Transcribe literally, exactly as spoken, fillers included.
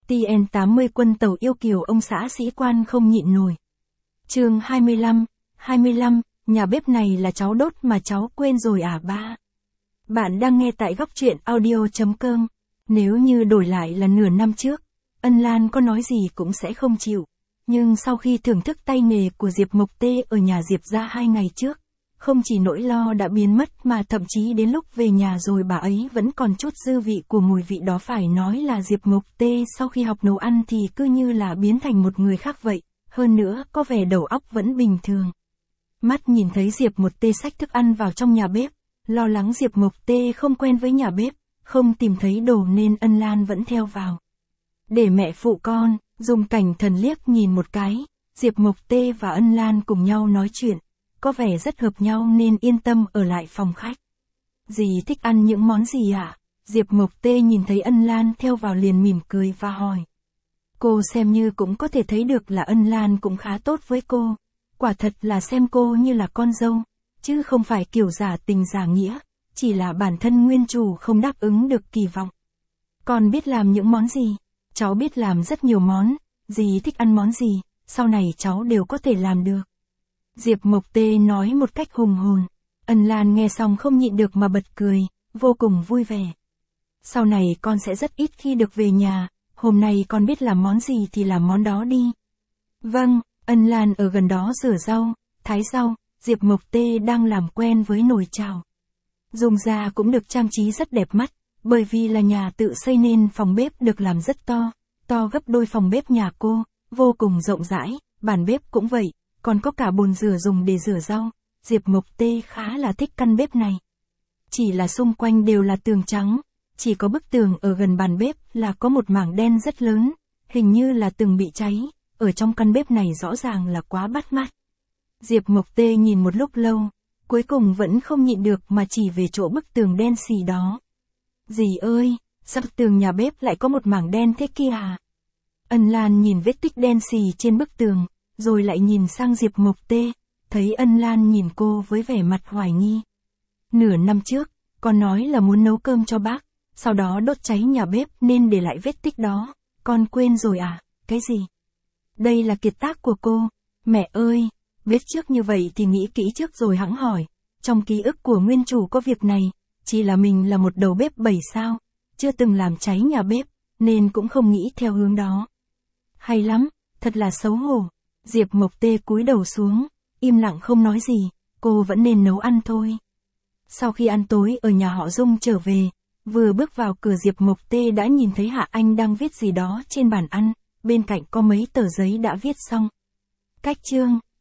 T N tám mươi quân tàu yêu kiều ông xã sĩ quan không nhịn nổi. Chương hai mươi lăm, hai mươi lăm, nhà bếp này là cháu đốt mà cháu quên rồi à ba? Bạn đang nghe tại góc truyện audio chấm com. Nếu như đổi lại là nửa năm trước, Ân Lan có nói gì cũng sẽ không chịu. Nhưng sau khi thưởng thức tay nghề của Diệp Mộc Tê ở nhà Diệp ra hai ngày trước, không chỉ nỗi lo đã biến mất mà thậm chí đến lúc về nhà rồi bà ấy vẫn còn chút dư vị của mùi vị đó. Phải nói là Diệp Mộc Tê sau khi học nấu ăn thì cứ như là biến thành một người khác vậy, hơn nữa có vẻ đầu óc vẫn bình thường. Mắt nhìn thấy Diệp Mộc Tê xách thức ăn vào trong nhà bếp, lo lắng Diệp Mộc Tê không quen với nhà bếp, không tìm thấy đồ nên Ân Lan vẫn theo vào. Để mẹ phụ con, dùng cảnh thần liếc nhìn một cái, Diệp Mộc Tê và Ân Lan cùng nhau nói chuyện, có vẻ rất hợp nhau nên yên tâm ở lại phòng khách. Dì thích ăn những món gì ạ? À? Diệp Mộc Tê nhìn thấy Ân Lan theo vào liền mỉm cười và hỏi. Cô xem như cũng có thể thấy được là Ân Lan cũng khá tốt với cô, quả thật là xem cô như là con dâu, chứ không phải kiểu giả tình giả nghĩa, chỉ là bản thân nguyên chủ không đáp ứng được kỳ vọng. Con biết làm những món gì? Cháu biết làm rất nhiều món, dì thích ăn món gì, sau này cháu đều có thể làm được. Diệp Mộc Tê nói một cách hùng hồn. Ân Lan nghe xong không nhịn được mà bật cười, vô cùng vui vẻ. Sau này con sẽ rất ít khi được về nhà, hôm nay con biết làm món gì thì làm món đó đi. Vâng, Ân Lan ở gần đó rửa rau, thái rau, Diệp Mộc Tê đang làm quen với nồi chảo. Dùng ra cũng được trang trí rất đẹp mắt, bởi vì là nhà tự xây nên phòng bếp được làm rất to, to gấp đôi phòng bếp nhà cô, vô cùng rộng rãi, bàn bếp cũng vậy. Còn có cả bồn rửa dùng để rửa rau, Diệp Mộc Tê khá là thích căn bếp này. Chỉ là xung quanh đều là tường trắng, chỉ có bức tường ở gần bàn bếp là có một mảng đen rất lớn, hình như là từng bị cháy, ở trong căn bếp này rõ ràng là quá bắt mắt. Diệp Mộc Tê nhìn một lúc lâu, cuối cùng vẫn không nhịn được mà chỉ về chỗ bức tường đen xì đó. Dì ơi, sao tường nhà bếp lại có một mảng đen thế kia à? Ân Lan nhìn vết tích đen xì trên bức tường, rồi lại nhìn sang Diệp Mộc Tê, thấy Ân Lan nhìn cô với vẻ mặt hoài nghi. Nửa năm trước, con nói là muốn nấu cơm cho bác, sau đó đốt cháy nhà bếp nên để lại vết tích đó, con quên rồi à? Cái gì? Đây là kiệt tác của cô. Mẹ ơi, biết trước như vậy thì nghĩ kỹ trước rồi hẵng hỏi, trong ký ức của nguyên chủ có việc này, chỉ là mình là một đầu bếp bảy sao, chưa từng làm cháy nhà bếp, nên cũng không nghĩ theo hướng đó. Hay lắm, thật là xấu hổ. Diệp Mộc Tê cúi đầu xuống, im lặng không nói gì, cô vẫn nên nấu ăn thôi. Sau khi ăn tối ở nhà họ Dung trở về, vừa bước vào cửa Diệp Mộc Tê đã nhìn thấy Hạ Anh đang viết gì đó trên bàn ăn, bên cạnh có mấy tờ giấy đã viết xong. Cách chương